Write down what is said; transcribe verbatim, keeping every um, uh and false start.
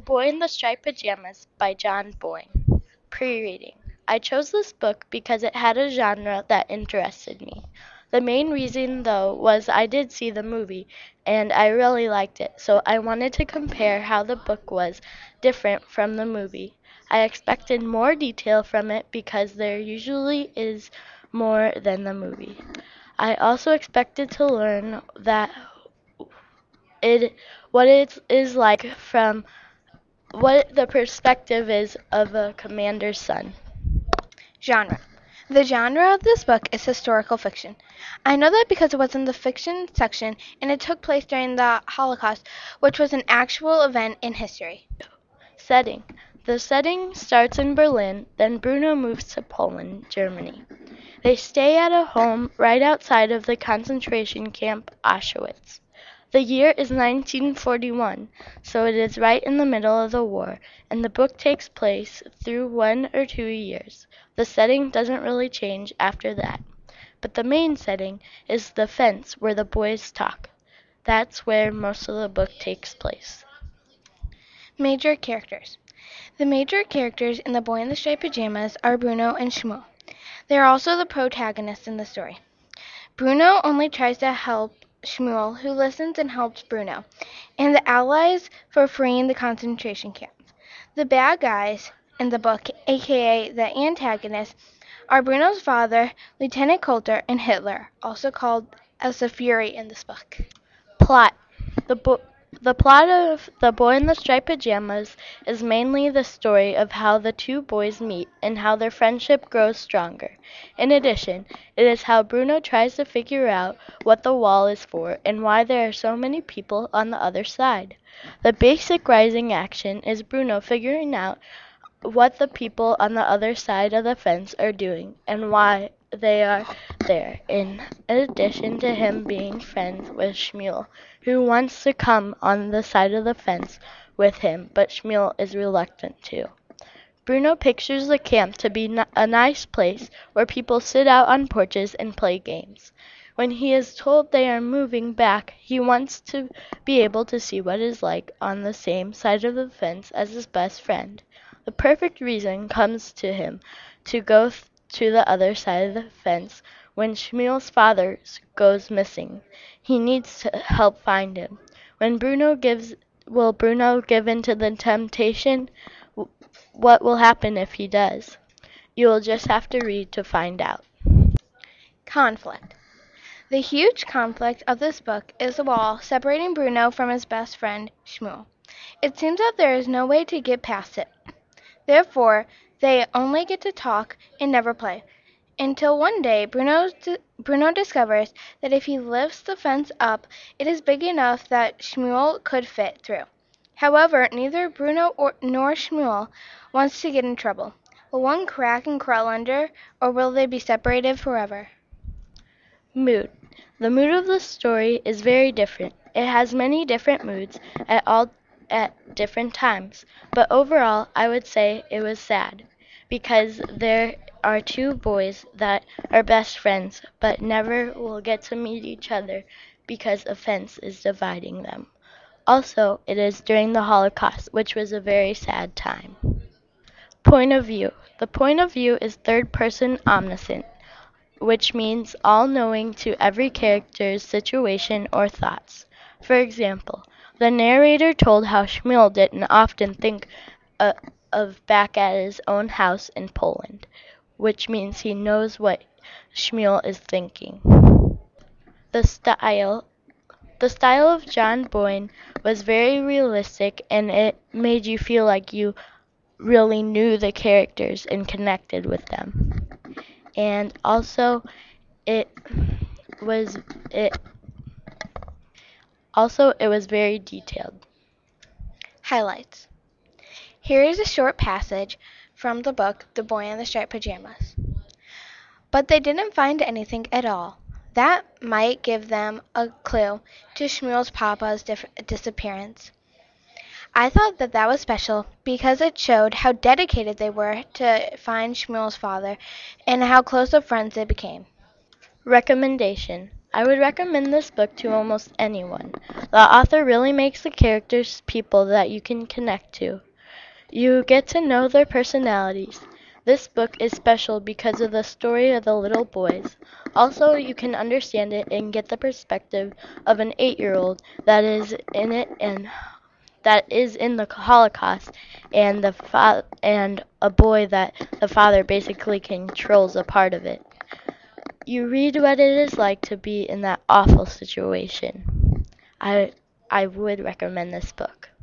Boy in the Striped Pajamas by John Boyne. Pre-reading. I chose this book because it had a genre that interested me. The main reason, though, was I did see the movie, and I really liked it, so I wanted to compare how the book was different from the movie. I expected more detail from it because there usually is more than the movie. I also expected to learn that it what it is like from what the perspective is of a commander's son. Genre. The genre of this book is historical fiction. I know that because it was in the fiction section and it took place during the Holocaust, which was an actual event in history. Setting. The setting starts in Berlin, then Bruno moves to Poland, Germany. They stay at a home right outside of the concentration camp Auschwitz. The year is nineteen forty-one, so it is right in the middle of the war, and the book takes place through one or two years. The setting doesn't really change after that. But the main setting is the fence where the boys talk. That's where most of the book takes place. Major characters. The major characters in The Boy in the Striped Pajamas are Bruno and Shmuel. They are also the protagonists in the story. Bruno only tries to help Shmuel, who listens and helps Bruno, and the Allies for freeing the concentration camps. The bad guys in the book, aka the antagonists, are Bruno's father, Lieutenant Coulter, and Hitler, also called as the Fury in this book. Plot. The bo- the plot of The Boy in the Striped Pajamas is mainly the story of how the two boys meet and how their friendship grows stronger. In addition, it is how Bruno tries to figure out what the wall is for and why there are so many people on the other side. The basic rising action is Bruno figuring out what the people on the other side of the fence are doing and why they are there, in addition to him being friends with Shmuel, who wants to come on the side of the fence with him, but Shmuel is reluctant to. Bruno pictures the camp to be a nice place where people sit out on porches and play games. When he is told they are moving back, he wants to be able to see what it is like on the same side of the fence as his best friend. The perfect reason comes to him to go th- to the other side of the fence when Shmuel's father goes missing. He needs to help find him. When Bruno gives, will Bruno give in to the temptation? What will happen if he does? You will just have to read to find out. Conflict. The huge conflict of this book is the wall separating Bruno from his best friend, Shmuel. It seems that there is no way to get past it. Therefore, they only get to talk and never play. Until one day, Bruno, d- Bruno discovers that if he lifts the fence up, it is big enough that Shmuel could fit through. However, neither Bruno or, nor Shmuel wants to get in trouble. Will one crack and crawl under, or will they be separated forever? Mood. The mood of the story is very different. It has many different moods at all at different times, but overall I would say it was sad because there are two boys that are best friends but never will get to meet each other because a fence is dividing them. Also, it is during the Holocaust, which was a very sad time. Point of view. The point of view is third person omniscient, which means all-knowing to every character's situation or thoughts. For example, the narrator told how Shmuel didn't often think uh, of back at his own house in Poland, which means he knows what Shmuel is thinking. The style the style of John Boyne was very realistic and it made you feel like you really knew the characters and connected with them. And also it was it also it was very detailed. Highlights. Here is a short passage from the book The Boy in the Striped Pajamas. But they didn't find anything at all. That might give them a clue to Shmuel's papa's dif- disappearance. I thought that that was special because it showed how dedicated they were to find Shmuel's father and how close of friends they became. Recommendation. I would recommend this book to almost anyone. The author really makes the characters people that you can connect to. You get to know their personalities. This book is special because of the story of the little boys. Also, you can understand it and get the perspective of an eight-year-old that is in it and that is in the Holocaust, and the fa- and a boy that the father basically controls a part of it. You read what it is like to be in that awful situation. I I would recommend this book.